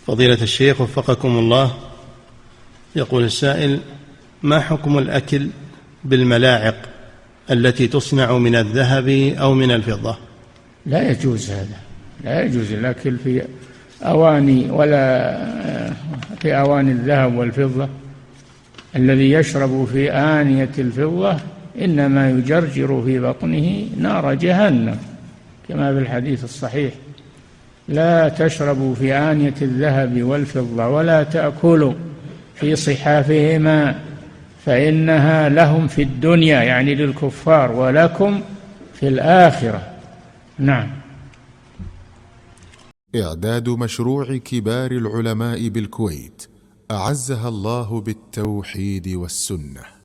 فضيلة الشيخ وفقكم الله، يقول السائل: ما حكم الأكل بالملاعق التي تصنع من الذهب أو من الفضة؟ لا يجوز هذا، لا يجوز الأكل في أواني ولا في أواني الذهب والفضة. الذي يشرب في آنية الفضة إنما يجرجر في بطنه نار جهنم، كما في الحديث الصحيح: لا تشربوا في آنية الذهب والفضة ولا تأكلوا في صحافهما فإنها لهم في الدنيا، يعني للكفار، ولكم في الآخرة. نعم. إعداد مشروع كبار العلماء بالكويت أعزها الله بالتوحيد والسنة.